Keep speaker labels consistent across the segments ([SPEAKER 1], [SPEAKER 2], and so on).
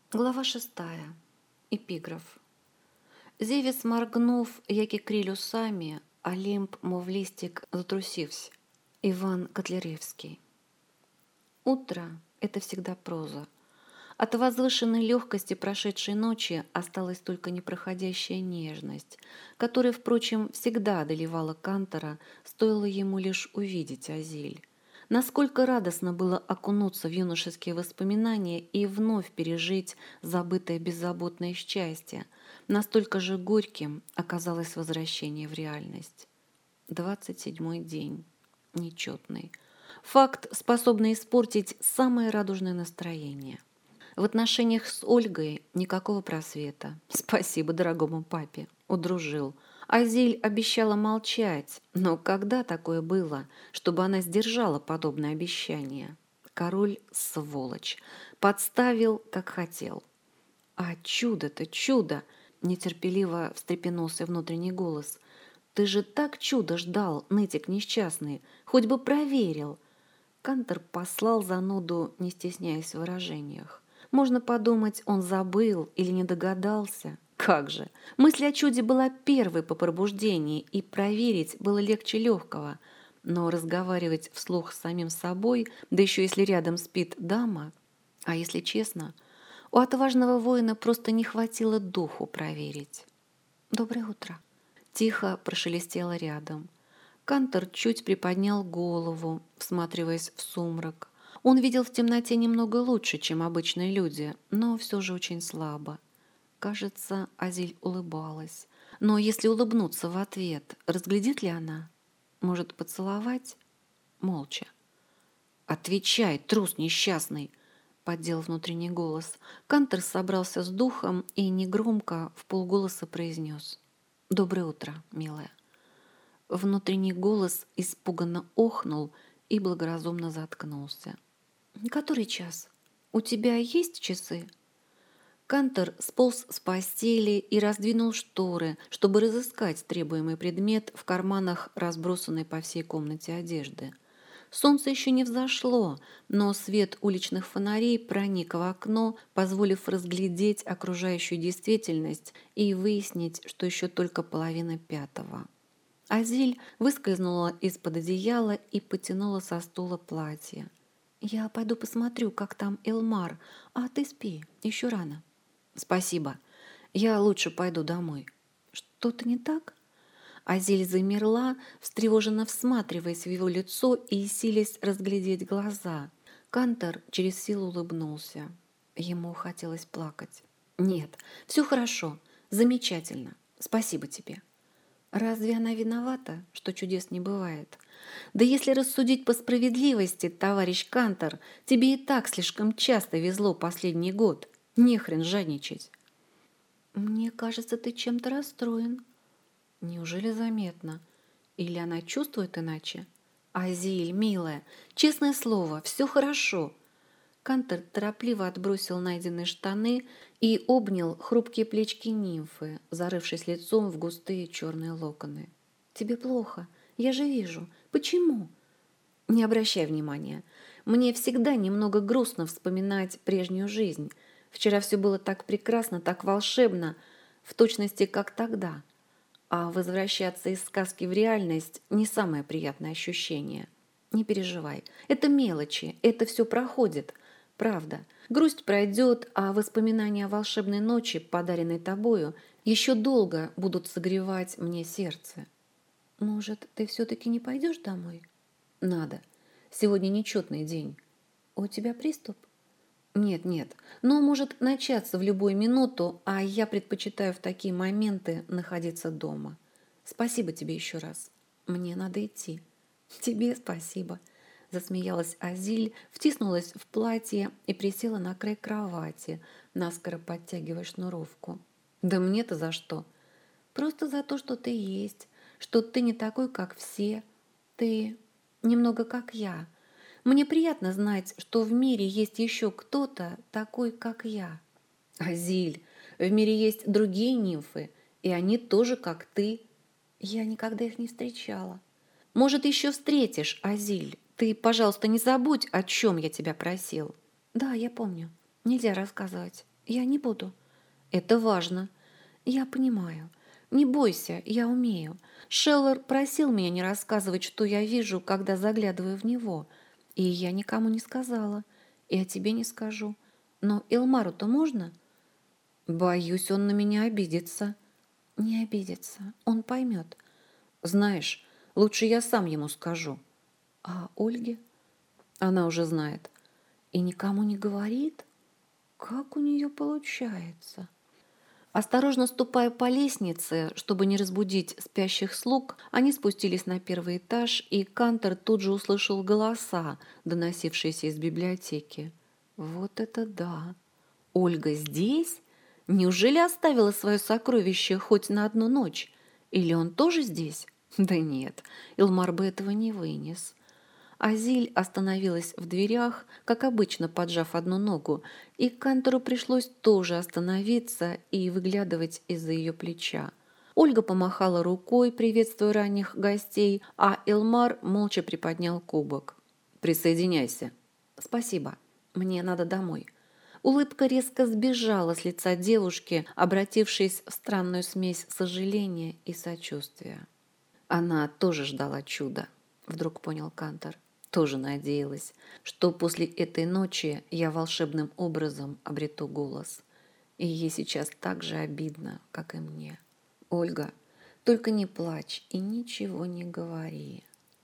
[SPEAKER 1] Глава 6. Епіграф. Зевіс моргнув, як і криль усами, Олимп, мов листик, затрусився. Иван Котляревский. Утро – это всегда проза. От возвышенной легкости прошедшей ночи осталась только непроходящая нежность, которая, впрочем, всегда одолевала Кантора, стоило ему лишь увидеть Азиль. Насколько радостно было окунуться в юношеские воспоминания и вновь пережить забытое беззаботное счастье, настолько же горьким оказалось возвращение в реальность. 27-й день. Нечетный. Факт, способный испортить самое радужное настроение. В отношениях с Ольгой никакого просвета. Спасибо дорогому папе. Удружил. Азиль обещала молчать, но когда такое было, чтобы она сдержала подобное обещание? Король – сволочь. Подставил, как хотел. А чудо-то чудо! Нетерпеливо встрепенулся внутренний голос. Ты же так чудо ждал, нытик несчастный. Хоть бы проверил. Кантор послал зануду, не стесняясь в выражениях. Можно подумать, он забыл или не догадался. Как же! Мысль о чуде была первой по пробуждении, и проверить было легче легкого. Но разговаривать вслух с самим собой, да еще если рядом спит дама, а если честно, у отважного воина просто не хватило духу проверить. «Доброе утро!» Тихо прошелестело рядом. Кантор чуть приподнял голову, всматриваясь в сумрак. Он видел в темноте немного лучше, чем обычные люди, но все же очень слабо. Кажется, Азиль улыбалась. Но если улыбнуться в ответ, разглядит ли она? Может, поцеловать? Молча. «Отвечай, трус несчастный!» — поддел внутренний голос. Кантор собрался с духом и негромко вполголоса произнес: «Доброе утро, милая». Внутренний голос испуганно охнул и благоразумно заткнулся. «Который час? У тебя есть часы?» Кантор сполз с постели и раздвинул шторы, чтобы разыскать требуемый предмет в карманах разбросанной по всей комнате одежды. Солнце еще не взошло, но свет уличных фонарей проник в окно, позволив разглядеть окружающую действительность и выяснить, что еще только половина пятого. Азиль выскользнула из-под одеяла и потянула со стула платье. «Я пойду посмотрю, как там Элмар, а ты спи, еще рано». «Спасибо. Я лучше пойду домой». «Что-то не так?» Азиль замерла, встревоженно всматриваясь в его лицо и силясь разглядеть глаза. Кантор через силу улыбнулся. Ему хотелось плакать. «Нет, все хорошо, замечательно. Спасибо тебе». Разве она виновата, что чудес не бывает? Да если рассудить по справедливости, товарищ Кантор, тебе и так слишком часто везло последний год. Не хрен жадничать. Мне кажется, ты чем-то расстроен. Неужели заметно? Или она чувствует иначе? Азиль, милая, честное слово, все хорошо. Кантор торопливо отбросил найденные штаны и обнял хрупкие плечики нимфы, зарывшись лицом в густые черные локоны. «Тебе плохо, я же вижу. Почему?» «Не обращай внимания. Мне всегда немного грустно вспоминать прежнюю жизнь. Вчера все было так прекрасно, так волшебно, в точности, как тогда. А возвращаться из сказки в реальность – не самое приятное ощущение. Не переживай, это мелочи, это все проходит». Правда, грусть пройдет, а воспоминания о волшебной ночи, подаренной тобою, еще долго будут согревать мне сердце. Может, ты все-таки не пойдешь домой? Надо. Сегодня нечетный день. У тебя приступ? Нет, нет. Но может начаться в любую минуту, а я предпочитаю в такие моменты находиться дома. Спасибо тебе еще раз. Мне надо идти. Тебе спасибо. Засмеялась Азиль, втиснулась в платье и присела на край кровати, наскоро подтягивая шнуровку. Да мне-то за что? Просто за то, что ты есть, что ты не такой, как все. Ты немного как я. Мне приятно знать, что в мире есть еще кто-то такой, как я. Азиль, в мире есть другие нимфы, и они тоже как ты. Я никогда их не встречала. Может, еще встретишь, Азиль. Ты, пожалуйста, не забудь, о чем я тебя просил. Да, я помню. Нельзя рассказывать. Я не буду. Это важно. Я понимаю. Не бойся, я умею. Шеллер просил меня не рассказывать, что я вижу, когда заглядываю в него. И я никому не сказала. И о тебе не скажу. Но Элмару-то можно? Боюсь, он на меня обидится. Не обидится. Он поймет. Знаешь, лучше я сам ему скажу. А Ольге? Она уже знает. И никому не говорит? Как у нее получается? Осторожно ступая по лестнице, чтобы не разбудить спящих слуг, они спустились на первый этаж, и Кантор тут же услышал голоса, доносившиеся из библиотеки. Вот это да! Ольга здесь? Неужели оставила свое сокровище хоть на одну ночь? Или он тоже здесь? Да нет, Илмар бы этого не вынес. Азиль остановилась в дверях, как обычно поджав одну ногу, и Кантору пришлось тоже остановиться и выглядывать из-за ее плеча. Ольга помахала рукой, приветствуя ранних гостей, а Элмар молча приподнял кубок. «Присоединяйся». «Спасибо. Мне надо домой». Улыбка резко сбежала с лица девушки, обратившись в странную смесь сожаления и сочувствия. Она тоже ждала чуда, вдруг понял Кантор. Тоже надеялась, что после этой ночи я волшебным образом обрету голос. И ей сейчас так же обидно, как и мне. Ольга, только не плачь и ничего не говори.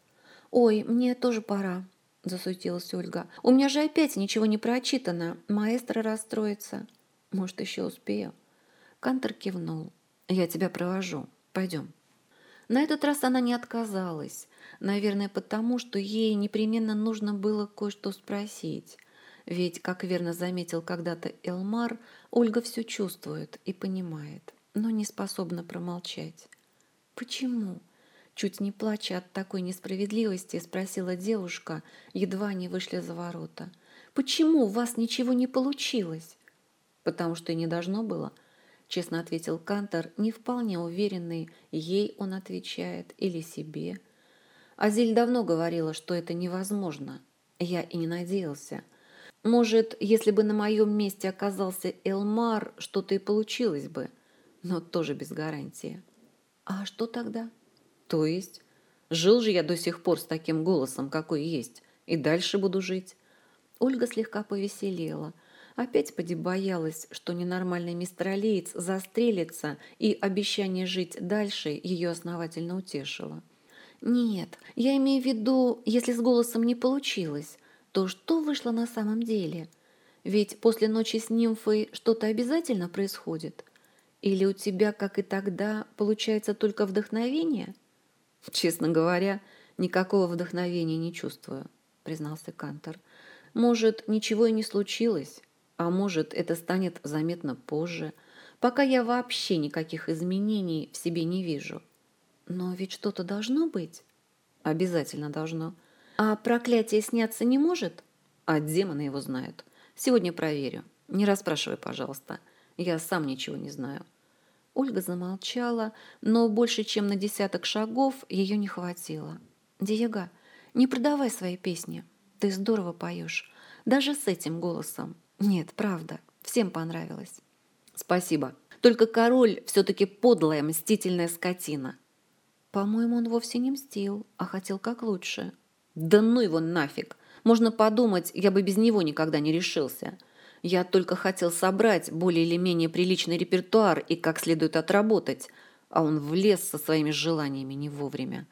[SPEAKER 1] Ой, мне тоже пора, засуетилась Ольга. У меня же опять ничего не прочитано. Маэстро расстроится. Может, еще успею? Кантор кивнул. Я тебя провожу. Пойдем. На этот раз она не отказалась, наверное, потому, что ей непременно нужно было кое-что спросить. Ведь, как верно заметил когда-то Элмар, Ольга все чувствует и понимает, но не способна промолчать. «Почему?» Чуть не плача от такой несправедливости, спросила девушка, едва они вышли за ворота. «Почему у вас ничего не получилось?» «Потому что и не должно было», — честно ответил Кантор, не вполне уверенный, ей он отвечает или себе. Азиль давно говорила, что это невозможно. Я и не надеялся. Может, если бы на моем месте оказался Элмар, что-то и получилось бы, но тоже без гарантии. А что тогда? То есть? Жил же я до сих пор с таким голосом, какой есть, и дальше буду жить. Ольга слегка повеселела. Опять поди боялась, что ненормальный мистер Алиец застрелится, и обещание жить дальше ее основательно утешило. «Нет, я имею в виду, если с голосом не получилось, то что вышло на самом деле? Ведь после ночи с нимфой что-то обязательно происходит? Или у тебя, как и тогда, получается только вдохновение?» «Честно говоря, никакого вдохновения не чувствую», — признался Кантор. «Может, ничего и не случилось, а может, это станет заметно позже, пока я вообще никаких изменений в себе не вижу». «Но ведь что-то должно быть?» «Обязательно должно». «А проклятие сняться не может?» «А демоны его знают. Сегодня проверю. Не расспрашивай, пожалуйста. Я сам ничего не знаю». Ольга замолчала, но больше, чем на 10 шагов, ее не хватило. «Диего, не продавай свои песни. Ты здорово поешь. Даже с этим голосом. Нет, правда, всем понравилось». «Спасибо. Только король все-таки подлая, мстительная скотина». «По-моему, он вовсе не мстил, а хотел как лучше». «Да ну его нафиг! Можно подумать, я бы без него никогда не решился. Я только хотел собрать более или менее приличный репертуар и как следует отработать, а он влез со своими желаниями не вовремя».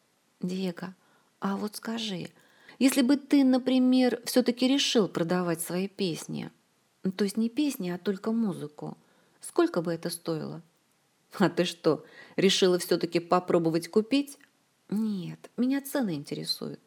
[SPEAKER 1] «Диего, а вот скажи, если бы ты, например, все-таки решил продавать свои песни, то есть не песни, а только музыку, сколько бы это стоило?» «А ты что, решила все-таки попробовать купить?» «Нет, меня цены интересуют».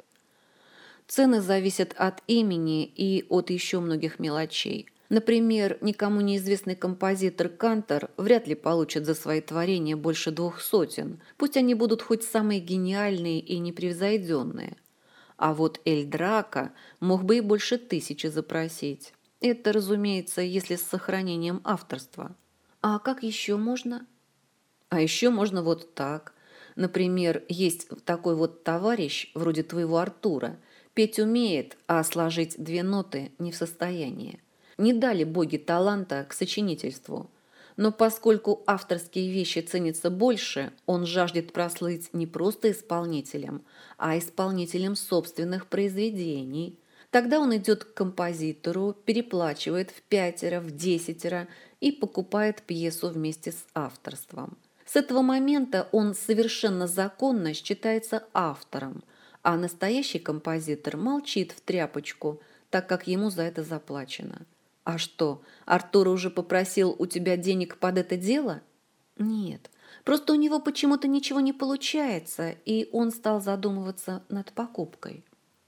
[SPEAKER 1] Цены зависят от имени и от еще многих мелочей. Например, никому неизвестный композитор Кантор вряд ли получит за свои творения больше 200, пусть они будут хоть самые гениальные и непревзойденные. А вот Эль Драко мог бы и больше 1000 запросить. Это, разумеется, если с сохранением авторства. А как еще можно? А еще можно вот так. Например, есть такой вот товарищ, вроде твоего Артура, петь умеет, а сложить 2 ноты не в состоянии. Не дали боги таланта к сочинительству. Но поскольку авторские вещи ценятся больше, он жаждет прослыть не просто исполнителем, а исполнителем собственных произведений. Тогда он идет к композитору, переплачивает в 5, в 10 и покупает пьесу вместе с авторством. С этого момента он совершенно законно считается автором, а настоящий композитор молчит в тряпочку, так как ему за это заплачено. А что, Артур уже попросил у тебя денег под это дело? Нет, просто у него почему-то ничего не получается, и он стал задумываться над покупкой.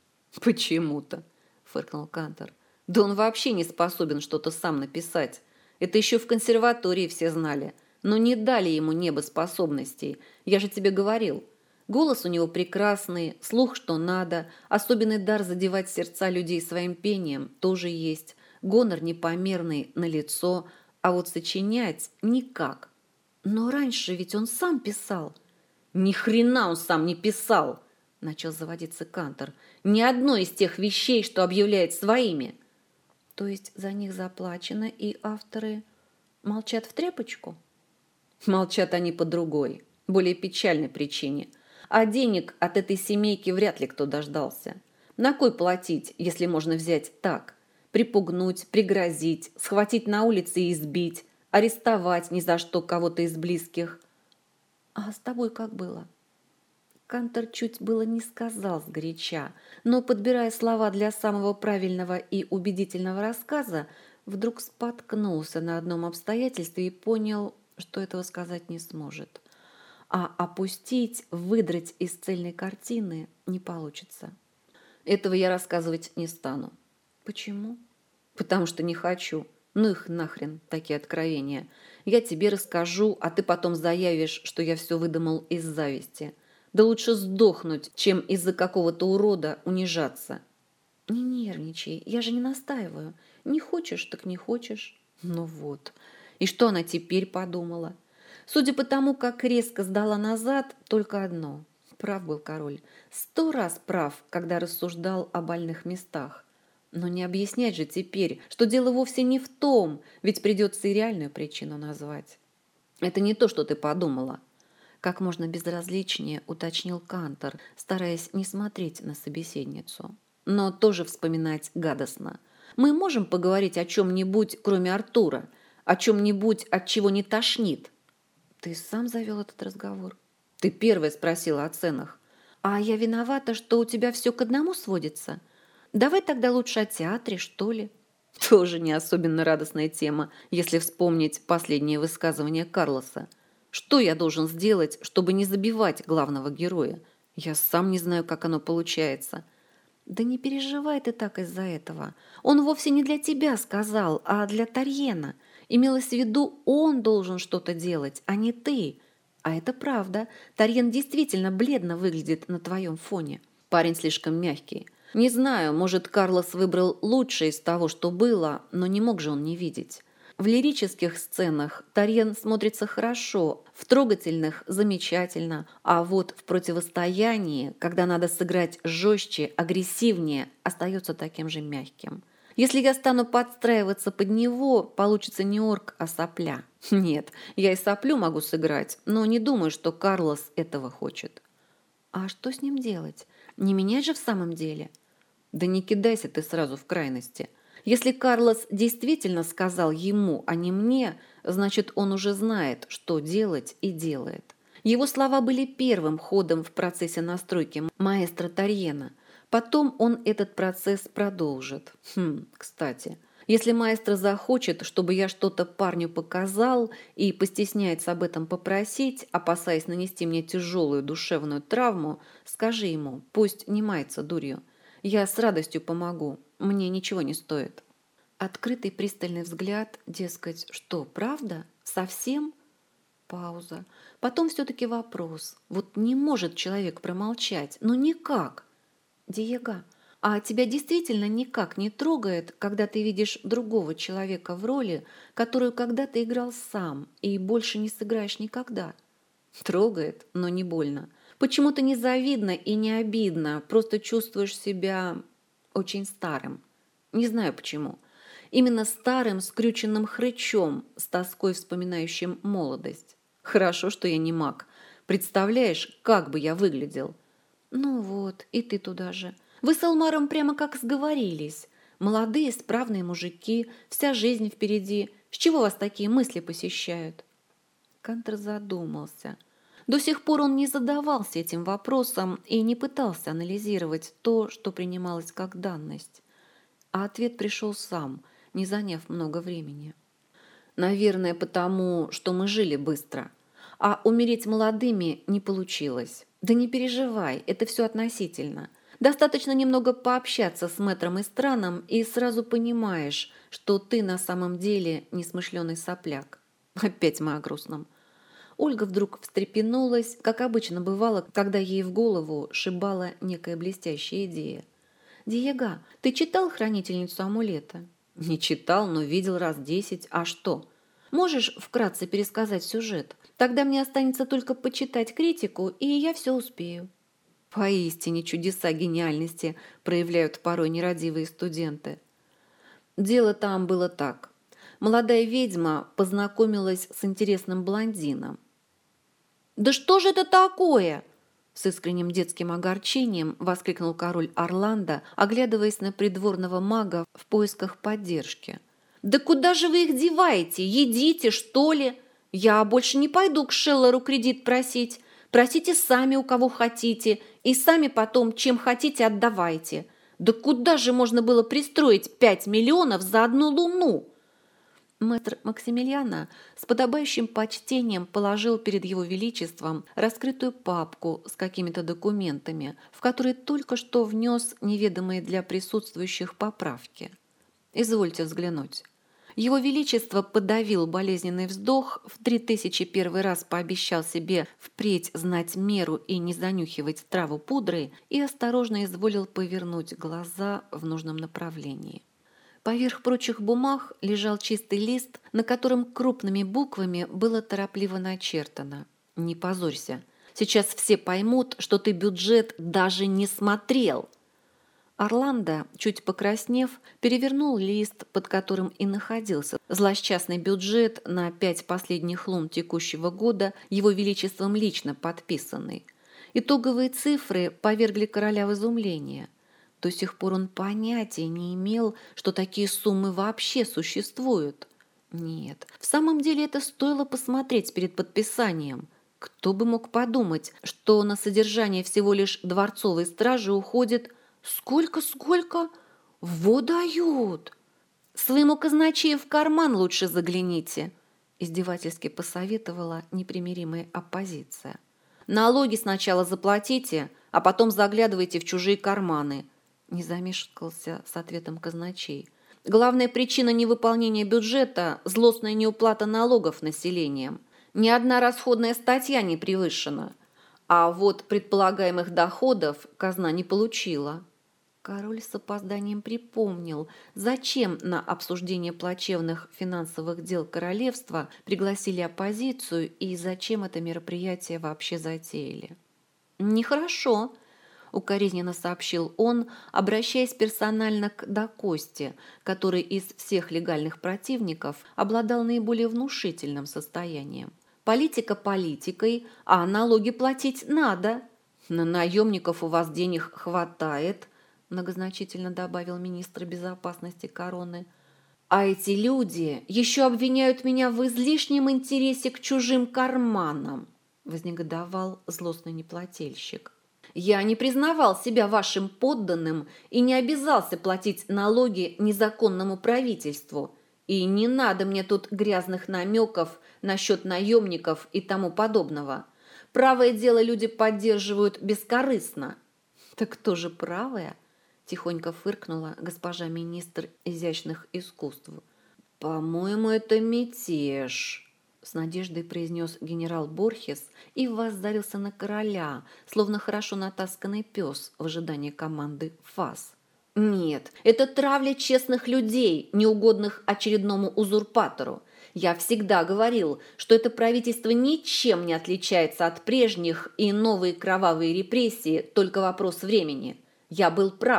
[SPEAKER 1] Почему-то, фыркнул Кантор. Да он вообще не способен что-то сам написать. Это еще в консерватории все знали. Но не дали ему небо способностей. Я же тебе говорил. Голос у него прекрасный, слух что надо, особенный дар задевать сердца людей своим пением тоже есть. Гонор непомерный налицо, а вот сочинять никак. Но раньше ведь он сам писал. Ни хрена он сам не писал, начал заводиться Кантор. Ни одной из тех вещей, что объявляет своими. То есть за них заплачено, и авторы молчат в тряпочку? Молчат они по другой, более печальной причине. А денег от этой семейки вряд ли кто дождался. На кой платить, если можно взять так? Припугнуть, пригрозить, схватить на улице и избить, арестовать ни за что кого-то из близких. А с тобой как было? Кантор чуть было не сказал сгоряча, но, подбирая слова для самого правильного и убедительного рассказа, вдруг споткнулся на одном обстоятельстве и понял, что этого сказать не сможет. А опустить, выдрать из цельной картины не получится. Этого я рассказывать не стану. Почему? Потому что не хочу. Ну их нахрен, такие откровения. Я тебе расскажу, а ты потом заявишь, что я все выдумал из зависти. Да лучше сдохнуть, чем из-за какого-то урода унижаться. Не нервничай, я же не настаиваю. Не хочешь, так не хочешь. Ну вот. И что она теперь подумала? Судя по тому, как резко сдала назад, только одно. Прав был король. 100 раз прав, когда рассуждал о больных местах. Но не объяснять же теперь, что дело вовсе не в том, ведь придется и реальную причину назвать. Это не то, что ты подумала. Как можно безразличнее уточнил Кантор, стараясь не смотреть на собеседницу. Но тоже вспоминать гадостно. Мы можем поговорить о чем-нибудь, кроме Артура, о чем-нибудь, от чего не тошнит. Ты сам завел этот разговор. Ты первая спросила о ценах. А я виновата, что у тебя все к одному сводится. Давай тогда лучше о театре, что ли? Тоже не особенно радостная тема, если вспомнить последнее высказывание Карлоса. Что я должен сделать, чтобы не забивать главного героя? Я сам не знаю, как оно получается. Да не переживай ты так из-за этого. Он вовсе не для тебя сказал, а для Тарьена. Имелось в виду, он должен что-то делать, а не ты. А это правда. Тарьен действительно бледно выглядит на твоем фоне. Парень слишком мягкий. Не знаю, может, Карлос выбрал лучшее из того, что было, но не мог же он не видеть. В лирических сценах Тарьен смотрится хорошо, в трогательных – замечательно, а вот в противостоянии, когда надо сыграть жестче, агрессивнее, остается таким же мягким. Если я стану подстраиваться под него, получится не орк, а сопля. Нет, я и соплю могу сыграть, но не думаю, что Карлос этого хочет. А что с ним делать? Не менять же в самом деле? Да не кидайся ты сразу в крайности. Если Карлос действительно сказал ему, а не мне, значит, он уже знает, что делать и делает. Его слова были первым ходом в процессе настройки маэстро Тарьена. Потом он этот процесс продолжит. Кстати, если маэстро захочет, чтобы я что-то парню показал и постесняется об этом попросить, опасаясь нанести мне тяжелую душевную травму, скажи ему, пусть не мается дурью. Я с радостью помогу, мне ничего не стоит. Открытый пристальный взгляд, дескать, что, правда? Совсем? Пауза. Потом все-таки вопрос. Вот не может человек промолчать, ну никак. Диего, а тебя действительно никак не трогает, когда ты видишь другого человека в роли, которую когда-то играл сам и больше не сыграешь никогда? Трогает, но не больно. Почему-то не завидно и не обидно, просто чувствуешь себя очень старым. Не знаю почему. именно старым скрюченным хрычом, с тоской вспоминающим молодость. Хорошо, что я не маг. Представляешь, как бы я выглядел? Ну вот, и ты туда же. Вы с Элмаром прямо как сговорились. Молодые, справные мужики, вся жизнь впереди. С чего вас такие мысли посещают? Кантер задумался. До сих пор он не задавался этим вопросом и не пытался анализировать то, что принималось как данность. А ответ пришел сам, не заняв много времени. Наверное, потому, что мы жили быстро. А умереть молодыми не получилось. Да не переживай, это все относительно. Достаточно немного пообщаться с мэтром Истраном, и сразу понимаешь, что ты на самом деле несмышленый сопляк. Опять мы о грустном. Ольга вдруг встрепенулась, как обычно бывало, когда ей в голову шибала некая блестящая идея. «Диего, ты читал «Хранительницу амулета»?» «Не читал, но видел раз 10. А что? Можешь вкратце пересказать сюжет? Тогда мне останется только почитать критику, и я все успею». Поистине чудеса гениальности проявляют порой нерадивые студенты. Дело там было так. Молодая ведьма познакомилась с интересным блондином. «Да что же это такое?» С искренним детским огорчением воскликнул король Орландо, оглядываясь на придворного мага в поисках поддержки. «Да куда же вы их деваете? Едите, что ли? Я больше не пойду к Шеллеру кредит просить. Просите сами у кого хотите, и сами потом, чем хотите, отдавайте. Да куда же можно было пристроить 5 миллионов за одну луну?» Мэтр Максимилиана с подобающим почтением положил перед его величеством раскрытую папку с какими-то документами, в которые только что внес неведомые для присутствующих поправки. «Извольте взглянуть». Его Величество подавил болезненный вздох, в 3001 раз пообещал себе впредь знать меру и не занюхивать траву пудрой и осторожно изволил повернуть глаза в нужном направлении. Поверх прочих бумаг лежал чистый лист, на котором крупными буквами было торопливо начертано: «Не позорься. Сейчас все поймут, что ты бюджет даже не смотрел». Орландо, чуть покраснев, перевернул лист, под которым и находился злосчастный бюджет на 5 последних лун текущего года, его величеством лично подписанный. Итоговые цифры повергли короля в изумление. До сих пор он понятия не имел, что такие суммы вообще существуют. Нет, в самом деле это стоило посмотреть перед подписанием. Кто бы мог подумать, что на содержание всего лишь дворцовой стражи уходит... Сколько? Во дают! Своему казначею в карман лучше загляните, издевательски посоветовала непримиримая оппозиция. Налоги сначала заплатите, а потом заглядывайте в чужие карманы, не замешкался с ответом казначей. Главная причина невыполнения бюджета – злостная неуплата налогов населением. Ни одна расходная статья не превышена. А вот предполагаемых доходов казна не получила. Король с опозданием припомнил, зачем на обсуждение плачевных финансовых дел королевства пригласили оппозицию и зачем это мероприятие вообще затеяли. «Нехорошо», – укоризненно сообщил он, обращаясь персонально к Дакосте, который из всех легальных противников обладал наиболее внушительным состоянием. «Политика политикой, а налоги платить надо. На наемников у вас денег хватает», – многозначительно добавил министр безопасности короны. «А эти люди еще обвиняют меня в излишнем интересе к чужим карманам», – вознегодовал злостный неплательщик. «Я не признавал себя вашим подданным и не обязался платить налоги незаконному правительству. И не надо мне тут грязных намеков насчет наемников и тому подобного. Правое дело люди поддерживают бескорыстно». «Так кто же правое?» – тихонько фыркнула госпожа министр изящных искусств. «По-моему, это мятеж», – с надеждой произнес генерал Борхес и воззрился на короля, словно хорошо натасканный пес в ожидании команды «Фас». «Нет, это травля честных людей, неугодных очередному узурпатору. Я всегда говорил, что это правительство ничем не отличается от прежних, и новые кровавые репрессии – только вопрос времени. Я был прав,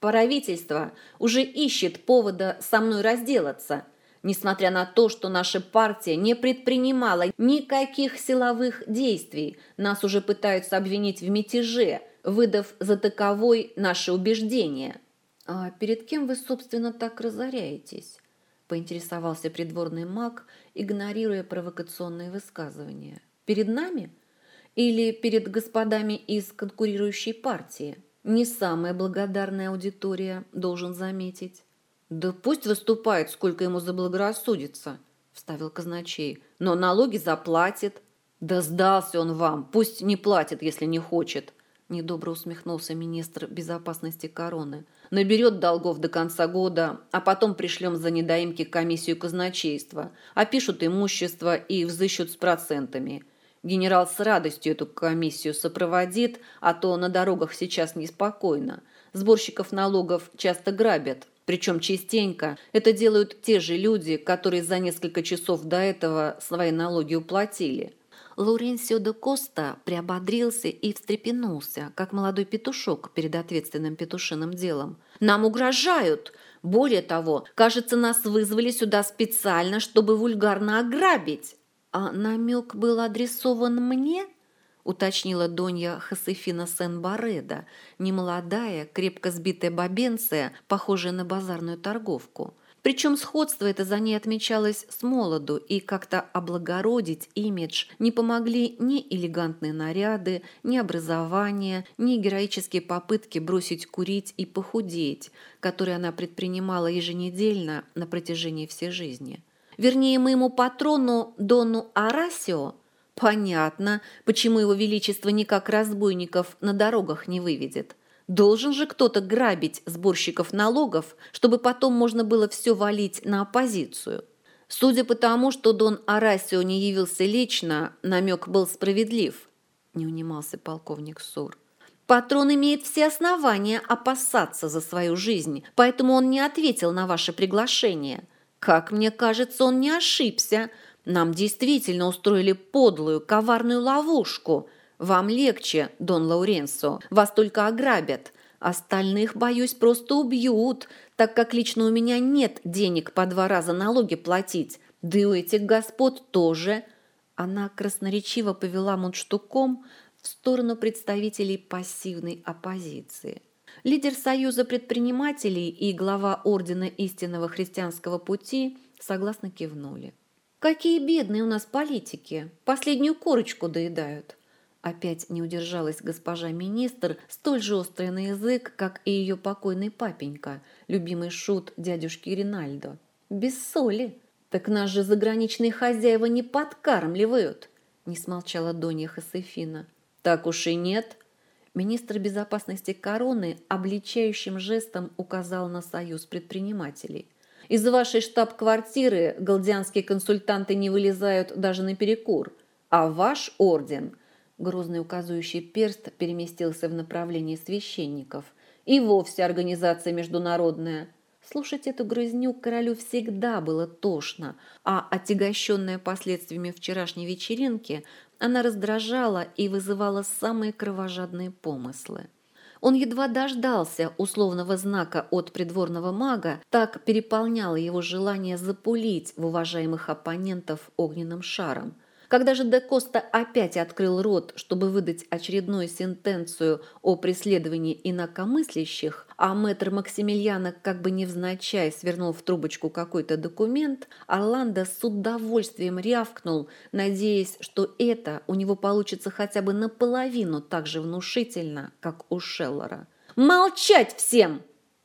[SPEAKER 1] Правительство уже ищет повода со мной разделаться, несмотря на то, что наша партия не предпринимала никаких силовых действий. Нас уже пытаются обвинить в мятеже, выдав за таковой наши убеждения. «А перед кем вы, собственно, так разоряетесь?» – поинтересовался придворный маг, игнорируя провокационные высказывания. «Перед нами? Или перед господами из конкурирующей партии? Не самая благодарная аудитория, должен заметить». «Да пусть выступает, сколько ему заблагорассудится», – вставил казначей. «Но налоги заплатит». «Да сдался он вам, пусть не платит, если не хочет», – недобро усмехнулся министр безопасности короны. «Наберет долгов до конца года, а потом пришлем за недоимки комиссию казначейства, опишут имущество и взыщут с процентами. Генерал с радостью эту комиссию сопроводит, а то на дорогах сейчас неспокойно. Сборщиков налогов часто грабят, причем частенько. Это делают те же люди, которые за несколько часов до этого свои налоги уплатили». Лауренсио де Коста приободрился и встрепенулся, как молодой петушок перед ответственным петушиным делом. «Нам угрожают! Более того, кажется, нас вызвали сюда специально, чтобы вульгарно ограбить». «А намек был адресован мне?» – уточнила донья Хосефина Сен-Бареда, немолодая, крепко сбитая бабенция, похожая на базарную торговку. Причем сходство это за ней отмечалось с молоду, и как-то облагородить имидж не помогли ни элегантные наряды, ни образование, ни героические попытки бросить курить и похудеть, которые она предпринимала еженедельно на протяжении всей жизни. Вернее, моему патрону Дону Арасио понятно, почему его величество никак разбойников на дорогах не выведет. Должен же кто-то грабить сборщиков налогов, чтобы потом можно было все валить на оппозицию. Судя по тому, что Дон Арасио не явился лично, намек был справедлив, не унимался полковник Сур. Патрон имеет все основания опасаться за свою жизнь, поэтому он не ответил на ваше приглашение. Как мне кажется, он не ошибся. Нам действительно устроили подлую, коварную ловушку. Вам легче, Дон Лауренсо, вас только ограбят. Остальных, боюсь, просто убьют, так как лично у меня нет денег по 2 раза налоги платить. Да и у этих господ тоже». Она красноречиво повела мундштуком в сторону представителей пассивной оппозиции. Лидер Союза предпринимателей и глава Ордена истинного христианского пути согласно кивнули. «Какие бедные у нас политики! Последнюю корочку доедают!» Опять не удержалась госпожа министр, столь же острая на язык, как и ее покойный папенька, любимый шут дядюшки Ринальдо. «Без соли! Так нас же заграничные хозяева не подкармливают!» не смолчала донья Хосефина. «Так уж и нет!» Министр безопасности короны обличающим жестом указал на союз предпринимателей. «Из вашей штаб-квартиры галдианские консультанты не вылезают даже наперекур, а ваш орден...» Грозный указывающий перст переместился в направлении священников. «И вовсе организация международная». Слушать эту грызню королю всегда было тошно, а отягощенная последствиями вчерашней вечеринки, она раздражала и вызывала самые кровожадные помыслы. Он едва дождался условного знака от придворного мага, так переполняло его желание запулить в уважаемых оппонентов огненным шаром. Когда же де Коста опять открыл рот, чтобы выдать очередную сентенцию о преследовании инакомыслящих, а мэтр Максимилиана как бы невзначай свернул в трубочку какой-то документ, Орландо с удовольствием рявкнул, надеясь, что это у него получится хотя бы наполовину так же внушительно, как у Шеллера. «Молчать всем!»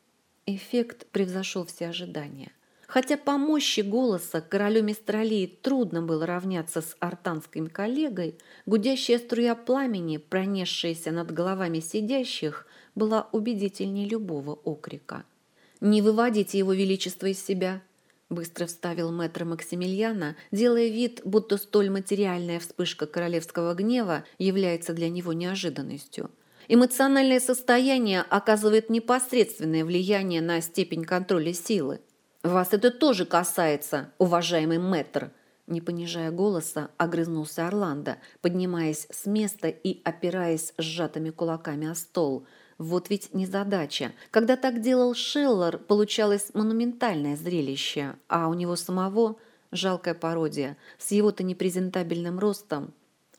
[SPEAKER 1] Эффект превзошел все ожидания. Хотя по мощи голоса королю Мистралии трудно было равняться с артанским коллегой, гудящая струя пламени, пронесшаяся над головами сидящих, была убедительнее любого окрика. «Не выводите его величество из себя!» – быстро вставил мэтр Максимилиана, делая вид, будто столь материальная вспышка королевского гнева является для него неожиданностью. Эмоциональное состояние оказывает непосредственное влияние на степень контроля силы. «Вас это тоже касается, уважаемый мэтр!» Не понижая голоса, огрызнулся Орландо, поднимаясь с места и опираясь сжатыми кулаками о стол. Вот ведь незадача. Когда так делал Шиллер, получалось монументальное зрелище, а у него самого жалкая пародия с его-то непрезентабельным ростом.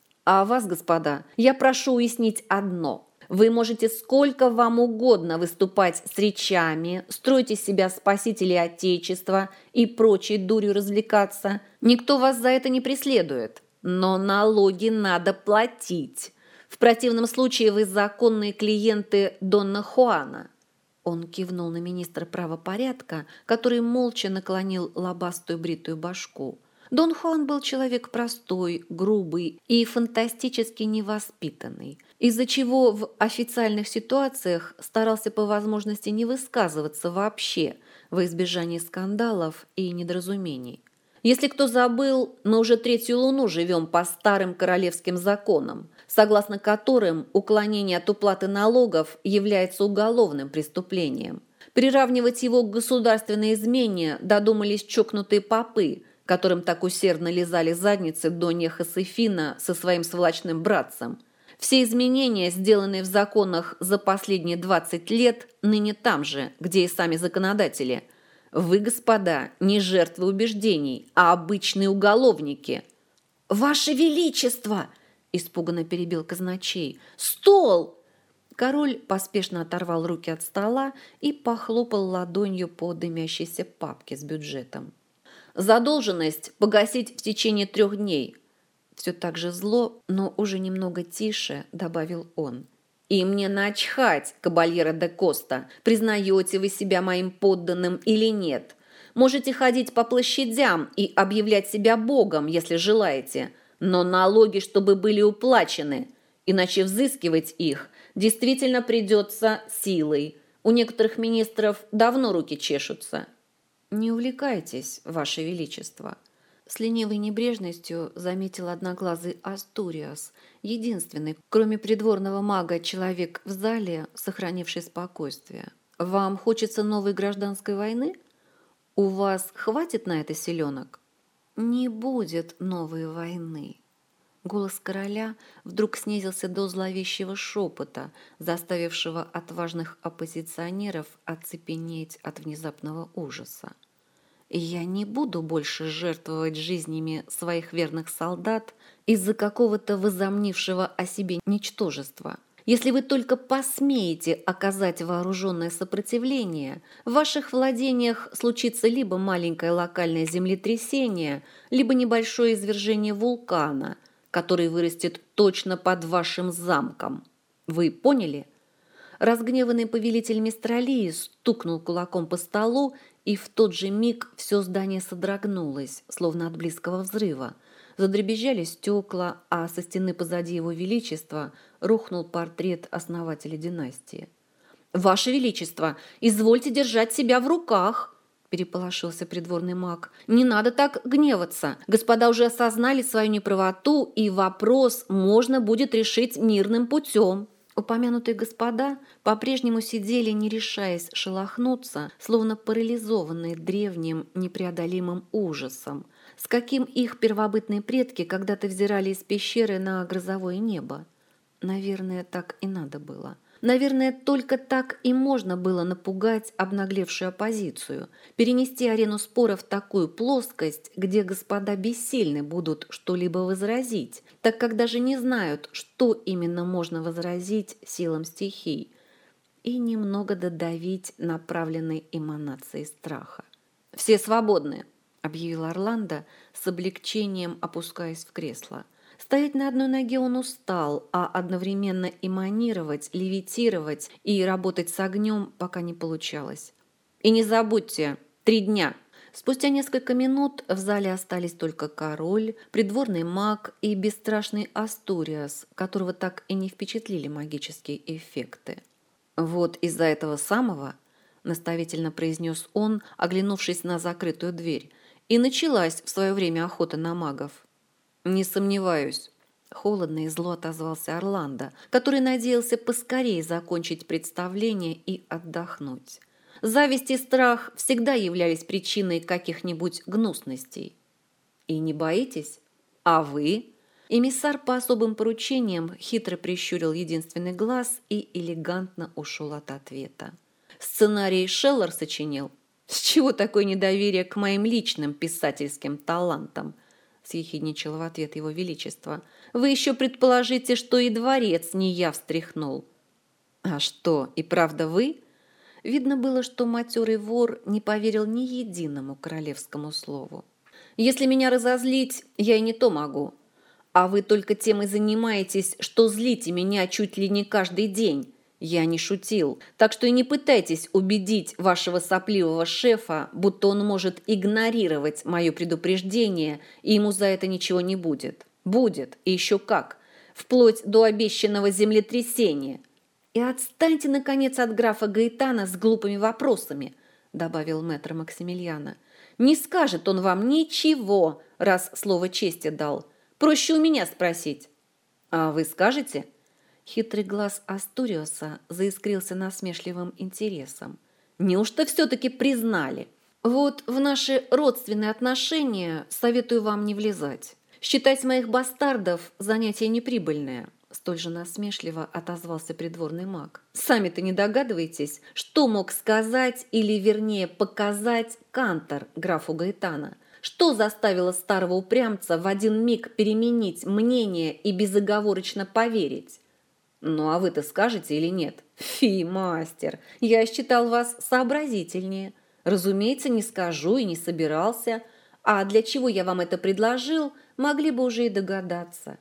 [SPEAKER 1] А вас, господа, я прошу уяснить одно. Вы можете сколько вам угодно выступать с речами, строить из себя спасителей Отечества и прочей дурью развлекаться. Никто вас за это не преследует. Но налоги надо платить. В противном случае вы законные клиенты Донна Хуана. Он кивнул на министра правопорядка, который молча наклонил лобастую бритую башку. Дон Хуан был человек простой, грубый и фантастически невоспитанный, из-за чего в официальных ситуациях старался по возможности не высказываться вообще во избежание скандалов и недоразумений. Если кто забыл, мы уже 3-ю луну живем по старым королевским законам, согласно которым уклонение от уплаты налогов является уголовным преступлением. Приравнивать его к государственной измене додумались чокнутые попы, которым так усердно лизали задницы Донья Хосефина со своим сволочным братцем. Все изменения, сделанные в законах за последние 20 лет, ныне там же, где и сами законодатели. Вы, господа, не жертвы убеждений, а обычные уголовники. «Ваше Величество!» – испуганно перебил казначей. «Стол!» Король поспешно оторвал руки от стола и похлопал ладонью по дымящейся папке с бюджетом. «Задолженность погасить в течение 3 дней». Все так же зло, но уже немного тише, добавил он. «И мне начхать, кабальера де Коста, признаете вы себя моим подданным или нет. Можете ходить по площадям и объявлять себя богом, если желаете, но налоги, чтобы были уплачены, иначе взыскивать их действительно придется силой. У некоторых министров давно руки чешутся». «Не увлекайтесь, Ваше Величество», – с ленивой небрежностью заметил одноглазый Астуриас, единственный, кроме придворного мага, человек в зале, сохранивший спокойствие. «Вам хочется новой гражданской войны? У вас хватит на это силенок?» «Не будет новой войны». Голос короля вдруг снизился до зловещего шепота, заставившего отважных оппозиционеров оцепенеть от внезапного ужаса. «Я не буду больше жертвовать жизнями своих верных солдат из-за какого-то возомнившего о себе ничтожества. Если вы только посмеете оказать вооруженное сопротивление, в ваших владениях случится либо маленькое локальное землетрясение, либо небольшое извержение вулкана, который вырастет точно под вашим замком. Вы поняли?» Разгневанный повелитель Мистралии стукнул кулаком по столу, и в тот же миг все здание содрогнулось, словно от близкого взрыва. Задребезжали стекла, а со стены позади его величества рухнул портрет основателя династии. «Ваше Величество, извольте держать себя в руках!» – переполошился придворный маг. «Не надо так гневаться. Господа уже осознали свою неправоту, и вопрос можно будет решить мирным путем». Упомянутые господа по-прежнему сидели, не решаясь шелохнуться, словно парализованные древним непреодолимым ужасом, с каким их первобытные предки когда-то взирали из пещеры на грозовое небо. Наверное, так и надо было. Наверное, только так и можно было напугать обнаглевшую оппозицию, перенести арену спора в такую плоскость, где господа бессильны будут что-либо возразить, так как даже не знают, что именно можно возразить силам стихий, и немного додавить направленной эманацией страха. «Все свободны», — объявил Орландо с облегчением, опускаясь в кресло. Стоять на одной ноге он устал, а одновременно эманировать, левитировать и работать с огнем пока не получалось. «И не забудьте, 3 дня». Спустя несколько минут в зале остались только король, придворный маг и бесстрашный Астуриас, которого так и не впечатлили магические эффекты. «Вот из-за этого самого», – наставительно произнес он, оглянувшись на закрытую дверь, – и началась в свое время охота на магов. «Не сомневаюсь», – холодно и зло отозвался Орландо, который надеялся поскорее закончить представление и отдохнуть. Зависть и страх всегда являлись причиной каких-нибудь гнусностей. «И не боитесь? А вы?» Эмиссар по особым поручениям хитро прищурил единственный глаз и элегантно ушел от ответа. Сценарий Шеллер сочинил? С чего такое недоверие к моим личным писательским талантам? Съехидничал в ответ его величество. Вы еще предположите, что и дворец не я встряхнул. А что, и правда вы? Видно было, что матерый вор не поверил ни единому королевскому слову. Если меня разозлить, я и не то могу. А вы только тем и занимаетесь, что злите меня чуть ли не каждый день. Я не шутил. Так что и не пытайтесь убедить вашего сопливого шефа, будто он может игнорировать мое предупреждение, и ему за это ничего не будет. Будет, и еще как. Вплоть до обещанного землетрясения. И отстаньте, наконец, от графа Гаэтана с глупыми вопросами, добавил мэтр Максимилиана. Не скажет он вам ничего, раз слово чести дал. Проще у меня спросить. А вы скажете? Хитрый глаз Астуриоса заискрился насмешливым интересом. Неужто все-таки признали? Вот в наши родственные отношения советую вам не влезать. Считать моих бастардов занятие неприбыльное. Столь же насмешливо отозвался придворный маг. Сами-то не догадываетесь, что мог сказать или, вернее, показать Кантор графу Гаэтана? Что заставило старого упрямца в один миг переменить мнение и безоговорочно поверить? Ну, а вы-то скажете или нет? Фи, мастер, я считал вас сообразительнее. Разумеется, не скажу и не собирался. А для чего я вам это предложил, могли бы уже и догадаться.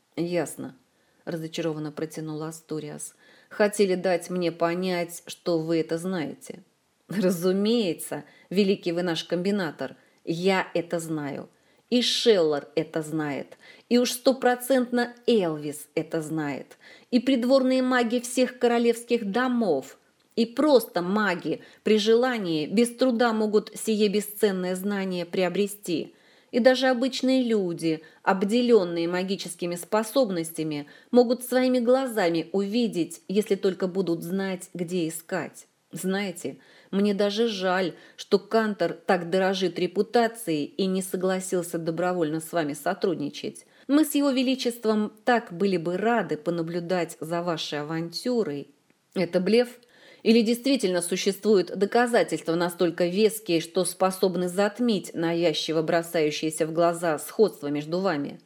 [SPEAKER 1] Ясно, разочарованно протянул Астуриас. Хотели дать мне понять, что вы это знаете. Разумеется, великий вы наш комбинатор, я это знаю. И Шеллер это знает. И уж 100% Элвис это знает. И придворные маги всех королевских домов. И просто маги при желании без труда могут сие бесценное знание приобрести. И даже обычные люди, обделенные магическими способностями, могут своими глазами увидеть, если только будут знать, где искать. Знаете, мне даже жаль, что Кантор так дорожит репутацией и не согласился добровольно с вами сотрудничать. Мы с его величеством так были бы рады понаблюдать за вашей авантюрой. Это блеф? Или действительно существуют доказательства настолько веские, что способны затмить навязчиво бросающееся в глаза сходство между вами?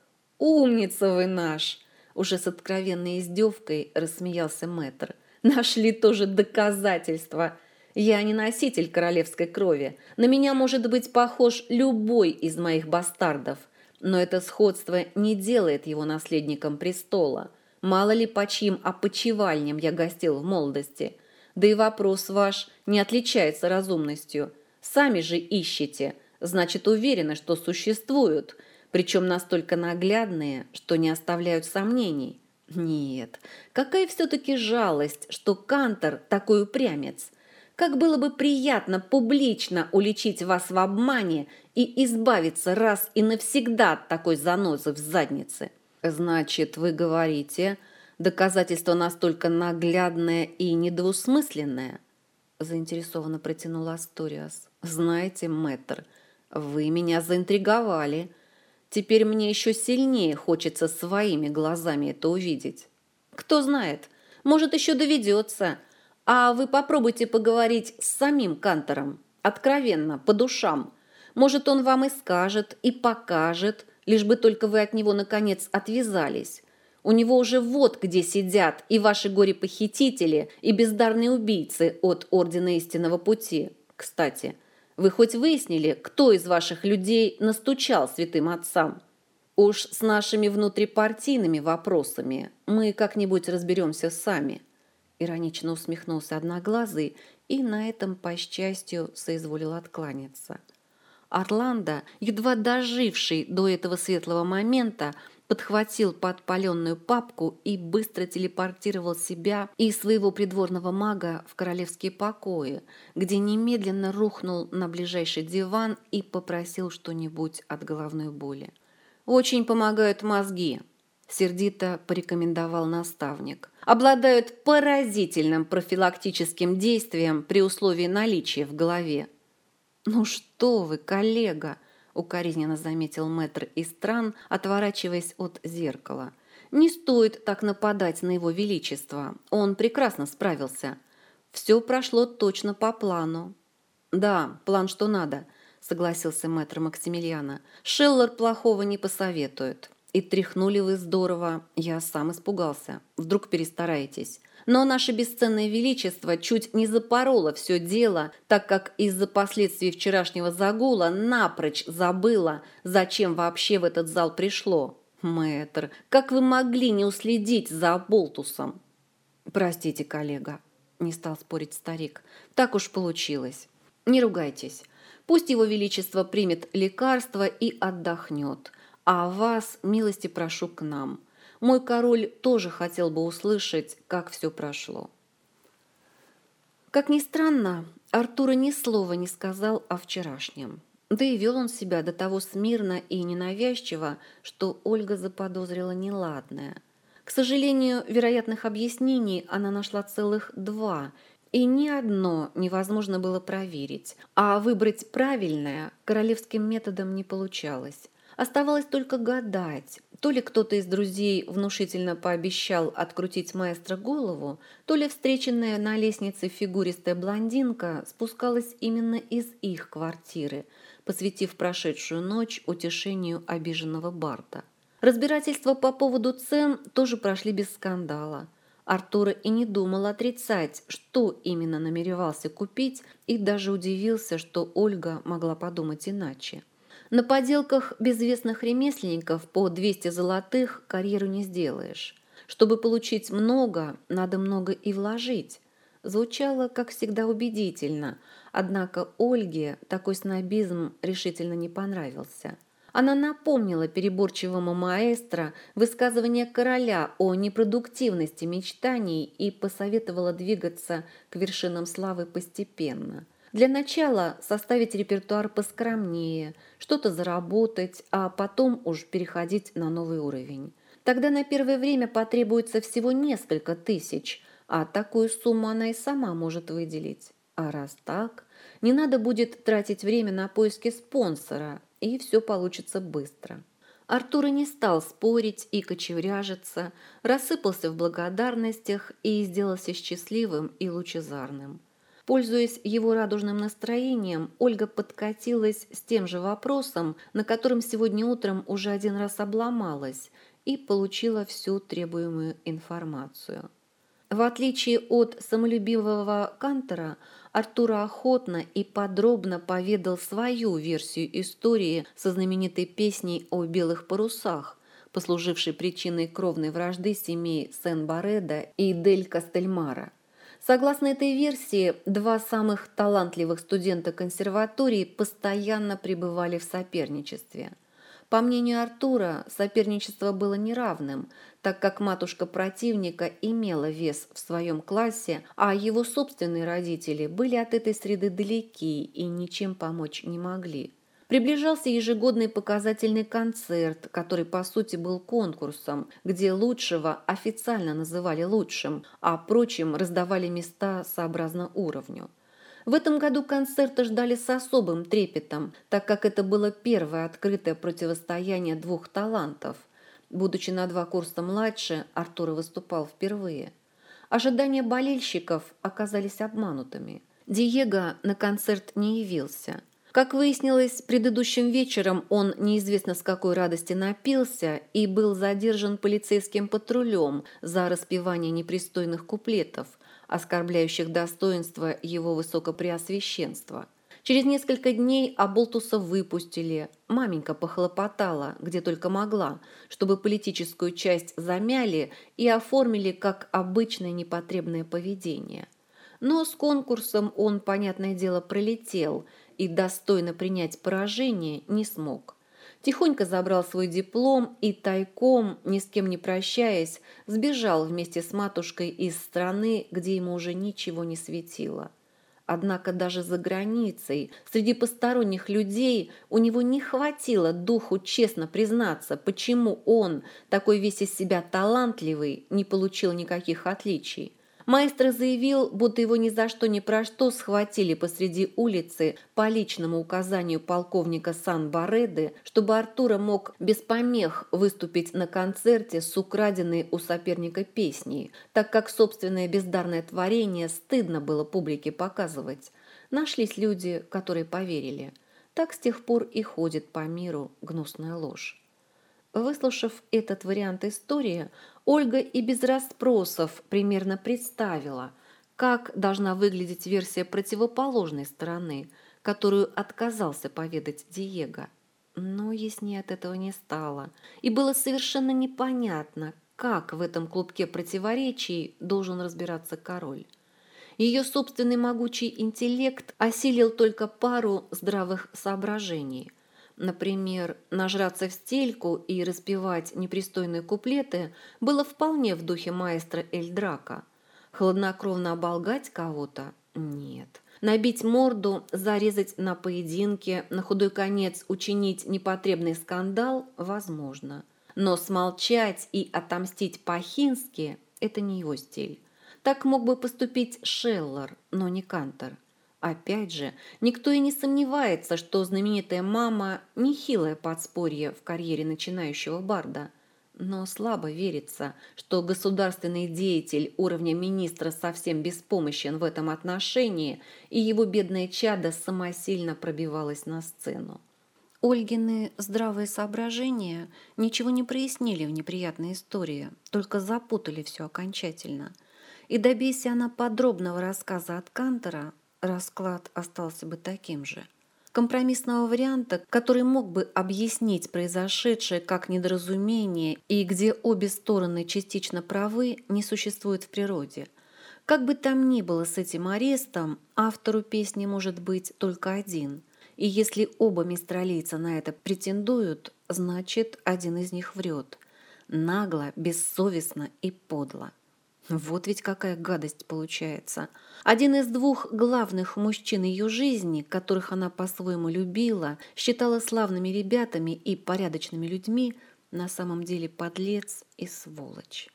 [SPEAKER 1] Умница вы наш! Уже с откровенной издевкой рассмеялся мэтр. Нашли тоже доказательства. Я не носитель королевской крови. На меня может быть похож любой из моих бастардов. Но это сходство не делает его наследником престола. Мало ли по чьим опочивальням я гостил в молодости. Да и вопрос ваш не отличается разумностью. Сами же ищете, значит, уверены, что существуют, причем настолько наглядные, что не оставляют сомнений. Нет, какая все-таки жалость, что Кантор такой упрямец. Как было бы приятно публично уличить вас в обмане и избавиться раз и навсегда от такой занозы в заднице. Значит, вы говорите, доказательство настолько наглядное и недвусмысленное? Заинтересованно протянул Астуриас. Знаете, мэтр, вы меня заинтриговали. Теперь мне еще сильнее хочется своими глазами это увидеть. Кто знает, может, еще доведется. А вы попробуйте поговорить с самим Кантором, откровенно, по душам. Может, он вам и скажет, и покажет, лишь бы только вы от него, наконец, отвязались. У него уже вот где сидят и ваши горе-похитители, и бездарные убийцы от Ордена Истинного Пути. Кстати, вы хоть выяснили, кто из ваших людей настучал святым отцам? Уж с нашими внутрипартийными вопросами мы как-нибудь разберемся сами. Иронично усмехнулся Одноглазый и на этом, по счастью, соизволил откланяться. Орландо, едва доживший до этого светлого момента, подхватил подпаленную папку и быстро телепортировал себя и своего придворного мага в королевские покои, где немедленно рухнул на ближайший диван и попросил что-нибудь от головной боли. «Очень помогают мозги», – сердито порекомендовал наставник. «Обладают поразительным профилактическим действием при условии наличия в голове». «Ну что вы, коллега!» укоризненно заметил мэтр Истран, отворачиваясь от зеркала. Не стоит так нападать на его величество. Он прекрасно справился. Все прошло точно по плану. Да, план что надо, согласился мэтр Максимилиана. Шеллер плохого не посоветует. И тряхнули вы здорово. Я сам испугался. Вдруг перестараетесь. Но наше бесценное величество чуть не запороло все дело, так как из-за последствий вчерашнего загула напрочь забыло, зачем вообще в этот зал пришло. Мэтр, как вы могли не уследить за Болтусом? Простите, коллега, не стал спорить старик. Так уж получилось. Не ругайтесь. Пусть его величество примет лекарство и отдохнет. А вас, милости прошу к нам. Мой король тоже хотел бы услышать, как все прошло. Как ни странно, Артура ни слова не сказал о вчерашнем. Да и вел он себя до того смирно и ненавязчиво, что Ольга заподозрила неладное. К сожалению, вероятных объяснений она нашла целых 2, и ни одно невозможно было проверить, а выбрать правильное королевским методом не получалось. Оставалось только гадать, то ли кто-то из друзей внушительно пообещал открутить маэстро голову, то ли встреченная на лестнице фигуристая блондинка спускалась именно из их квартиры, посвятив прошедшую ночь утешению обиженного Барта. Разбирательства по поводу цен тоже прошли без скандала. Артур и не думал отрицать, что именно намеревался купить, и даже удивился, что Ольга могла подумать иначе. На поделках безвестных ремесленников по 200 золотых карьеру не сделаешь. Чтобы получить много, надо много и вложить. Звучало, как всегда, убедительно, однако Ольге такой снобизм решительно не понравился. Она напомнила переборчивому маэстро высказывание короля о непродуктивности мечтаний и посоветовала двигаться к вершинам славы постепенно. Для начала составить репертуар поскромнее, что-то заработать, а потом уж переходить на новый уровень. Тогда на первое время потребуется всего несколько тысяч, а такую сумму она и сама может выделить. А раз так, не надо будет тратить время на поиски спонсора, и все получится быстро. Артур и не стал спорить и кочевряжиться, рассыпался в благодарностях и сделался счастливым и лучезарным. Пользуясь его радужным настроением, Ольга подкатилась с тем же вопросом, на котором сегодня утром уже 1 раз обломалась, и получила всю требуемую информацию. В отличие от самолюбивого Кантора, Артур охотно и подробно поведал свою версию истории со знаменитой песней о белых парусах, послужившей причиной кровной вражды семей Сен-Бареда и Дель Кастельмара. Согласно этой версии, 2 самых талантливых студента консерватории постоянно пребывали в соперничестве. По мнению Артура, соперничество было неравным, так как матушка противника имела вес в своем классе, а его собственные родители были от этой среды далеки и ничем помочь не могли. Приближался ежегодный показательный концерт, который по сути был конкурсом, где лучшего официально называли лучшим, а прочим раздавали места сообразно уровню. В этом году концерта ждали с особым трепетом, так как это было первое открытое противостояние 2 талантов. Будучи на 2 курса младше, Артур выступал впервые. Ожидания болельщиков оказались обманутыми. Диего на концерт не явился. Как выяснилось, предыдущим вечером он неизвестно с какой радости напился и был задержан полицейским патрулем за распевание непристойных куплетов, оскорбляющих достоинство его высокопреосвященства. Через несколько дней Аболтуса выпустили. Маменька похлопотала, где только могла, чтобы политическую часть замяли и оформили как обычное непотребное поведение. Но с конкурсом он, понятное дело, пролетел и достойно принять поражение не смог. Тихонько забрал свой диплом и тайком, ни с кем не прощаясь, сбежал вместе с матушкой из страны, где ему уже ничего не светило. Однако даже за границей, среди посторонних людей, у него не хватило духу честно признаться, почему он, такой весь из себя талантливый, не получил никаких отличий. Маэстро заявил, будто его ни за что ни про что схватили посреди улицы по личному указанию полковника Сан-Бареды, чтобы Артура мог без помех выступить на концерте с украденной у соперника песней, так как собственное бездарное творение стыдно было публике показывать. Нашлись люди, которые поверили. Так с тех пор и ходит по миру гнусная ложь. Выслушав этот вариант истории, Ольга и без расспросов примерно представила, как должна выглядеть версия противоположной стороны, которую отказался поведать Диего. Но яснее от этого не стало, и было совершенно непонятно, как в этом клубке противоречий должен разбираться король. Ее собственный могучий интеллект осилил только пару здравых соображений. Например, нажраться в стельку и распевать непристойные куплеты было вполне в духе маэстро Эль Драко. Хладнокровно оболгать кого-то – нет. Набить морду, зарезать на поединке, на худой конец учинить непотребный скандал – возможно. Но смолчать и отомстить по-хински – это не его стиль. Так мог бы поступить Шеллер, но не Кантер. Опять же, никто и не сомневается, что знаменитая мама – нехилое подспорье в карьере начинающего барда. Но слабо верится, что государственный деятель уровня министра совсем беспомощен в этом отношении, и его бедное чадо самосильно пробивалось на сцену. Ольгины здравые соображения ничего не прояснили в неприятной истории, только запутали все окончательно. И добейся она подробного рассказа от Кантера, расклад остался бы таким же. Компромиссного варианта, который мог бы объяснить произошедшее как недоразумение и где обе стороны частично правы, не существует в природе. Как бы там ни было с этим арестом, автору песни может быть только один. И если оба мистралийца на это претендуют, значит, один из них врет. Нагло, бессовестно и подло. Вот ведь какая гадость получается. Один из двух главных мужчин ее жизни, которых она по-своему любила, считала славными ребятами и порядочными людьми, на самом деле подлец и сволочь.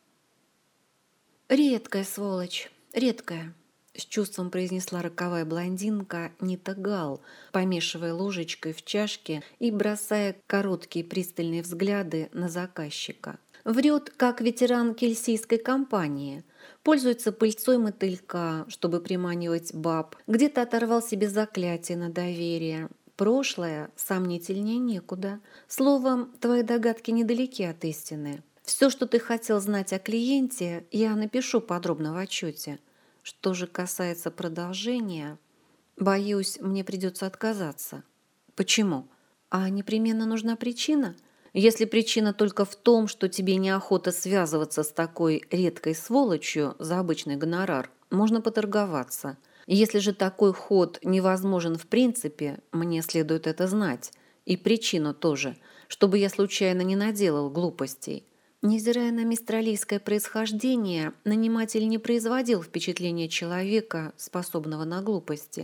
[SPEAKER 1] «Редкая сволочь, редкая», — с чувством произнесла роковая блондинка Нита Гал, помешивая ложечкой в чашке и бросая короткие пристальные взгляды на заказчика. Врет, как ветеран кельсийской кампании. Пользуется пыльцой мотылька, чтобы приманивать баб. Где-то оторвал себе заклятие на доверие. Прошлое сомнительнее некуда. Словом, твои догадки недалеки от истины. Все, что ты хотел знать о клиенте, я напишу подробно в отчете. Что же касается продолжения, боюсь, мне придется отказаться. Почему? А непременно нужна причина? Если причина только в том, что тебе неохота связываться с такой редкой сволочью за обычный гонорар, можно поторговаться. Если же такой ход невозможен в принципе, мне следует это знать. И причину тоже, чтобы я случайно не наделал глупостей. Невзирая на мистралийское происхождение, наниматель не производил впечатления человека, способного на глупости.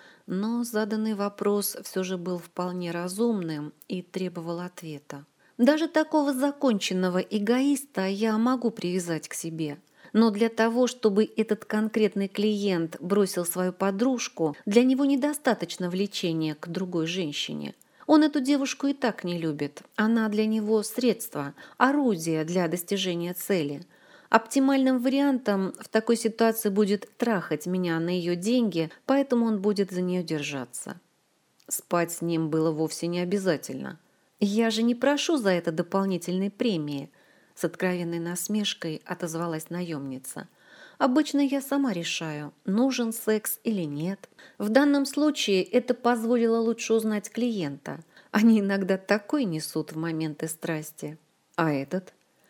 [SPEAKER 1] Но заданный вопрос все же был вполне разумным и требовал ответа. Даже такого законченного эгоиста я могу привязать к себе. Но для того, чтобы этот конкретный клиент бросил свою подружку, для него недостаточно влечения к другой женщине. Он эту девушку и так не любит. Она для него средство, орудие для достижения цели. Оптимальным вариантом в такой ситуации будет трахать меня на ее деньги, поэтому он будет за нее держаться. Спать с ним было вовсе не обязательно. «Я же не прошу за это дополнительной премии», — с откровенной насмешкой отозвалась наемница. «Обычно я сама решаю, нужен секс или нет. В данном случае это позволило лучше узнать клиента. Они иногда такой несут в моменты страсти. А этот?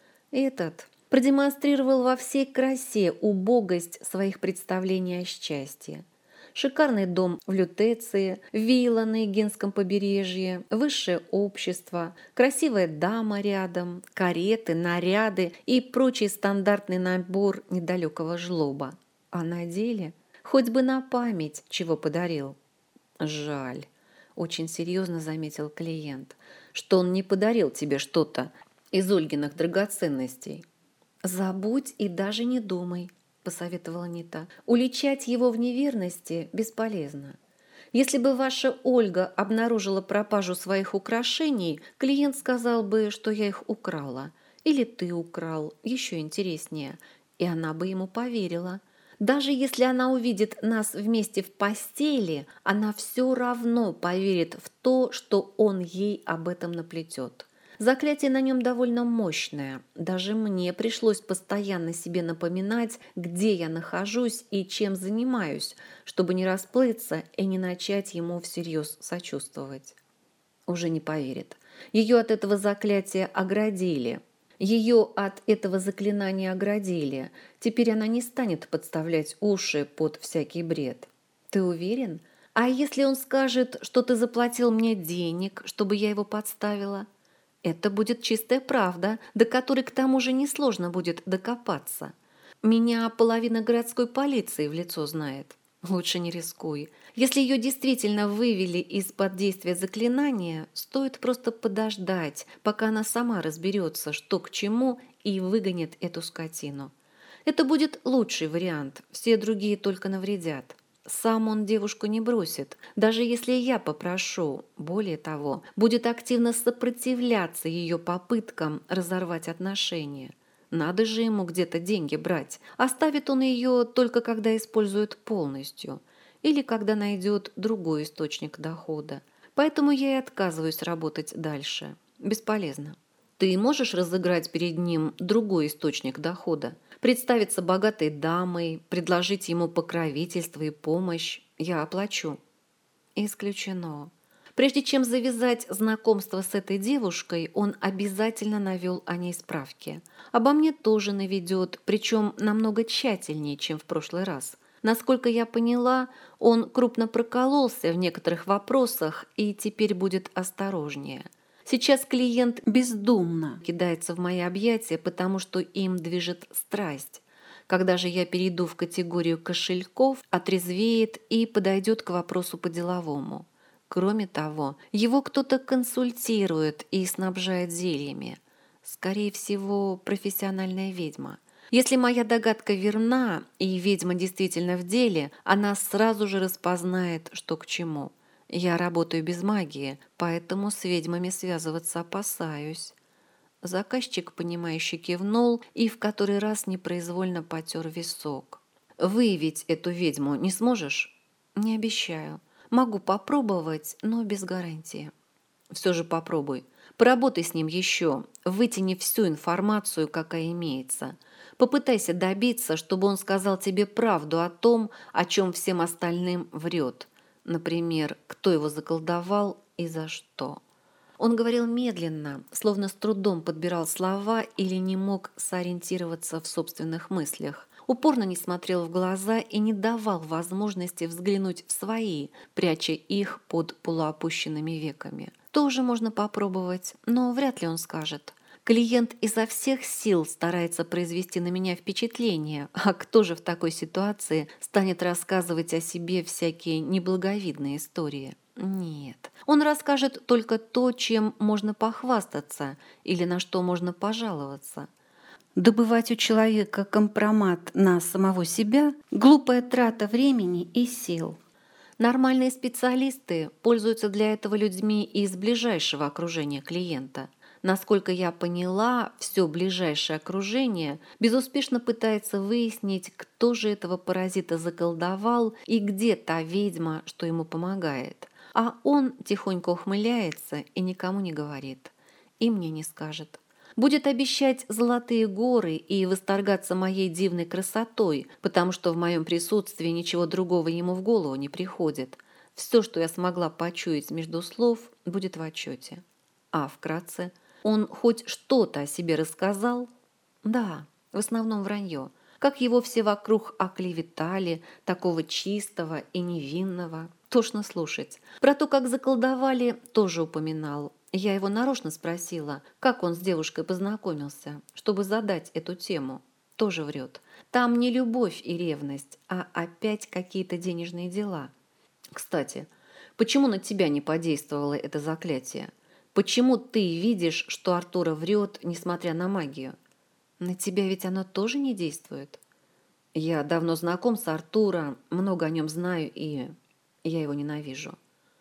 [SPEAKER 1] Этот продемонстрировал во всей красе убогость своих представлений о счастье. Шикарный дом в Лютеции, вилла на Эгейском побережье, высшее общество, красивая дама рядом, кареты, наряды и прочий стандартный набор недалекого жлоба. А на деле хоть бы на память чего подарил. Жаль, очень серьезно заметил клиент, что он не подарил тебе что-то из Ольгиных драгоценностей. Забудь и даже не думай. посоветовала Нита. «Уличать его в неверности бесполезно. Если бы ваша Ольга обнаружила пропажу своих украшений, клиент сказал бы, что я их украла. Или ты украл, еще интереснее. И она бы ему поверила. Даже если она увидит нас вместе в постели, она все равно поверит в то, что он ей об этом наплетет. Заклятие на нем довольно мощное. Даже мне пришлось постоянно себе напоминать, где я нахожусь и чем занимаюсь, чтобы не расплыться и не начать ему всерьез сочувствовать. Уже не поверит. Ее от этого заклятия оградили. Ее от этого заклинания оградили. Теперь она не станет подставлять уши под всякий бред. Ты уверен? А если он скажет, что ты заплатил мне денег, чтобы я его подставила? Это будет чистая правда, до которой к тому же несложно будет докопаться. Меня половина городской полиции в лицо знает. Лучше не рискуй. Если ее действительно вывели из-под действия заклинания, стоит просто подождать, пока она сама разберется, что к чему, и выгонит эту скотину. Это будет лучший вариант, все другие только навредят. Сам он девушку не бросит, даже если я попрошу. Более того, будет активно сопротивляться ее попыткам разорвать отношения. Надо же ему где-то деньги брать. Оставит он ее только когда использует полностью или когда найдет другой источник дохода. Поэтому я и отказываюсь работать дальше. Бесполезно. Ты можешь разыграть перед ним другой источник дохода? Представиться богатой дамой, предложить ему покровительство и помощь. Я оплачу. Исключено. Прежде чем завязать знакомство с этой девушкой, он обязательно навел о ней справки. Обо мне тоже наведет, причем намного тщательнее, чем в прошлый раз. Насколько я поняла, он крупно прокололся в некоторых вопросах и теперь будет осторожнее. Сейчас клиент бездумно кидается в мои объятия, потому что им движет страсть. Когда же я перейду в категорию кошельков, отрезвеет и подойдет к вопросу по-деловому. Кроме того, его кто-то консультирует и снабжает зельями. Скорее всего, профессиональная ведьма. Если моя догадка верна, и ведьма действительно в деле, она сразу же распознает, что к чему. Я работаю без магии, поэтому с ведьмами связываться опасаюсь. Заказчик, понимающе кивнул и в который раз непроизвольно потер висок. «Выявить эту ведьму не сможешь?» «Не обещаю. Могу попробовать, но без гарантии». «Все же попробуй. Поработай с ним еще, вытяни всю информацию, какая имеется. Попытайся добиться, чтобы он сказал тебе правду о том, о чем всем остальным врет. Например, кто его заколдовал и за что». Он говорил медленно, словно с трудом подбирал слова или не мог сориентироваться в собственных мыслях. Упорно не смотрел в глаза и не давал возможности взглянуть в свои, пряча их под полуопущенными веками. Тоже можно попробовать, но вряд ли он скажет. Клиент изо всех сил старается произвести на меня впечатление, а кто же в такой ситуации станет рассказывать о себе всякие неблаговидные истории? Нет, он расскажет только то, чем можно похвастаться или на что можно пожаловаться. Добывать у человека компромат на самого себя – глупая трата времени и сил. Нормальные специалисты пользуются для этого людьми из ближайшего окружения клиента. Насколько я поняла, все ближайшее окружение безуспешно пытается выяснить, кто же этого паразита заколдовал и где та ведьма, что ему помогает. А он тихонько ухмыляется и никому не говорит. И мне не скажет. Будет обещать золотые горы и восторгаться моей дивной красотой, потому что в моем присутствии ничего другого ему в голову не приходит. Все, что я смогла почуять между слов, будет в отчете. А вкратце, он хоть что-то о себе рассказал? Да, в основном вранье. Как его все вокруг оклеветали, такого чистого и невинного. Тошно слушать. Про то, как заколдовали, тоже упоминал. Я его нарочно спросила, как он с девушкой познакомился, чтобы задать эту тему. Тоже врет. Там не любовь и ревность, а опять какие-то денежные дела. Кстати, почему на тебя не подействовало это заклятие? Почему ты видишь, что Артура врет, несмотря на магию? На тебя ведь оно тоже не действует? Я давно знаком с Артуром, много о нем знаю, и я его ненавижу.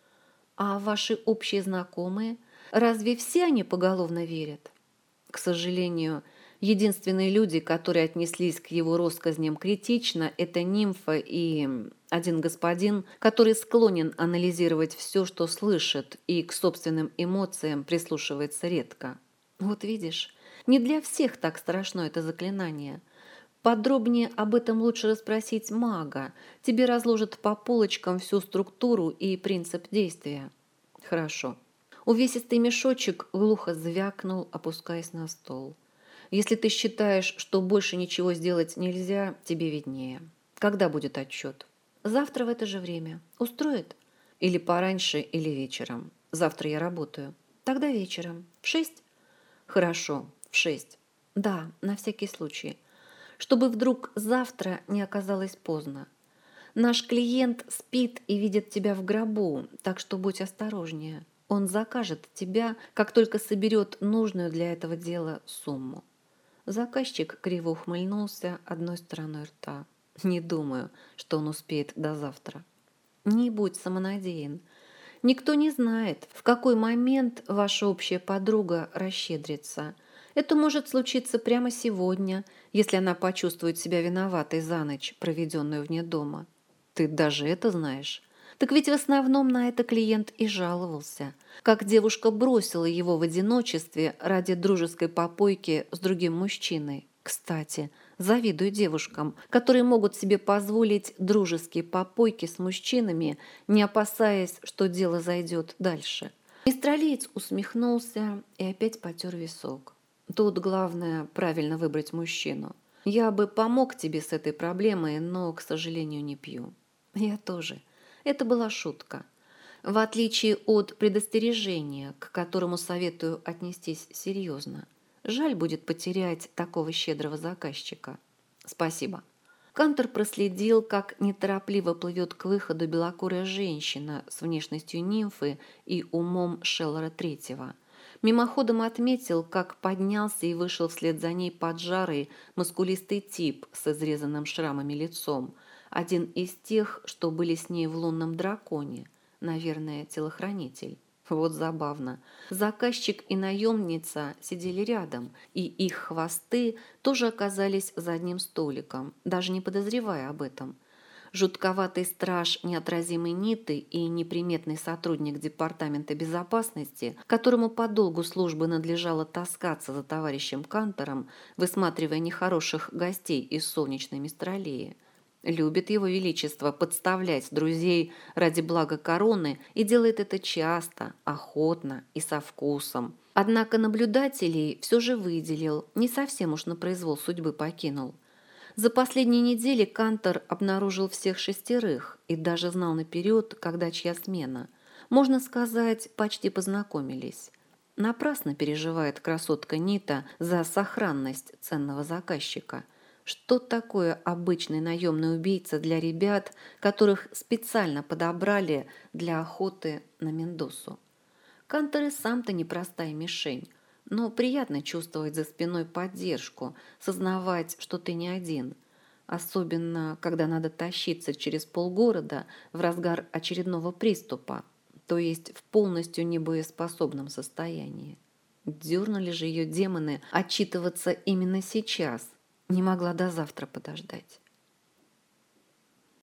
[SPEAKER 1] А ваши общие знакомые, разве все они поголовно верят? К сожалению, единственные люди, которые отнеслись к его россказням критично, это нимфа и один господин, который склонен анализировать все, что слышит, и к собственным эмоциям прислушивается редко. Вот видишь, не для всех так страшно это заклинание. Подробнее об этом лучше расспросить мага. Тебе разложат по полочкам всю структуру и принцип действия. Хорошо. Увесистый мешочек глухо звякнул, опускаясь на стол. Если ты считаешь, что больше ничего сделать нельзя, тебе виднее. Когда будет отчет? Завтра в это же время. Устроит? Или пораньше, или вечером. Завтра я работаю. Тогда вечером. В 6? Хорошо, в 6. Да, на всякий случай. Чтобы вдруг завтра не оказалось поздно. Наш клиент спит и видит тебя в гробу, так что будь осторожнее. Он закажет тебя, как только соберет нужную для этого дела сумму. Заказчик криво ухмыльнулся одной стороной рта. Не думаю, что он успеет до завтра. Не будь самонадеян. Никто не знает, в какой момент ваша общая подруга расщедрится. Это может случиться прямо сегодня, если она почувствует себя виноватой за ночь, проведенную вне дома. Ты даже это знаешь? Так ведь в основном на это клиент и жаловался. Как девушка бросила его в одиночестве ради дружеской попойки с другим мужчиной. Кстати, завидую девушкам, которые могут себе позволить дружеские попойки с мужчинами, не опасаясь, что дело зайдет дальше. Мистралиец усмехнулся и опять потер висок. Тут главное правильно выбрать мужчину. Я бы помог тебе с этой проблемой, но, к сожалению, не пью. Я тоже. Это была шутка. В отличие от предостережения, к которому советую отнестись серьезно. Жаль будет потерять такого щедрого заказчика. Спасибо. Кантор проследил, как неторопливо плывет к выходу белокурая женщина с внешностью нимфы и умом Шеллора Третьего. Мимоходом отметил, как поднялся и вышел вслед за ней поджарый, мускулистый тип с изрезанным шрамами лицом, один из тех, что были с ней в лунном драконе, наверное, телохранитель. Вот забавно. Заказчик и наемница сидели рядом, и их хвосты тоже оказались за одним столиком, даже не подозревая об этом. Жутковатый страж неотразимой Ниты и неприметный сотрудник Департамента безопасности, которому по долгу службы надлежало таскаться за товарищем Кантором, высматривая нехороших гостей из солнечной Мистралии. Любит его величество подставлять друзей ради блага короны и делает это часто, охотно и со вкусом. Однако наблюдателей все же выделил, не совсем уж на произвол судьбы покинул. За последние недели Кантор обнаружил всех 6 и даже знал наперед, когда чья смена. Можно сказать, почти познакомились. Напрасно переживает красотка Нита за сохранность ценного заказчика. Что такое обычный наемный убийца для ребят, которых специально подобрали для охоты на Мендосу? Кантор и сам-то непростая мишень, но приятно чувствовать за спиной поддержку, сознавать, что ты не один. Особенно, когда надо тащиться через полгорода в разгар очередного приступа, то есть в полностью небоеспособном состоянии. Дернули же ее демоны отчитываться именно сейчас. Не могла до завтра подождать.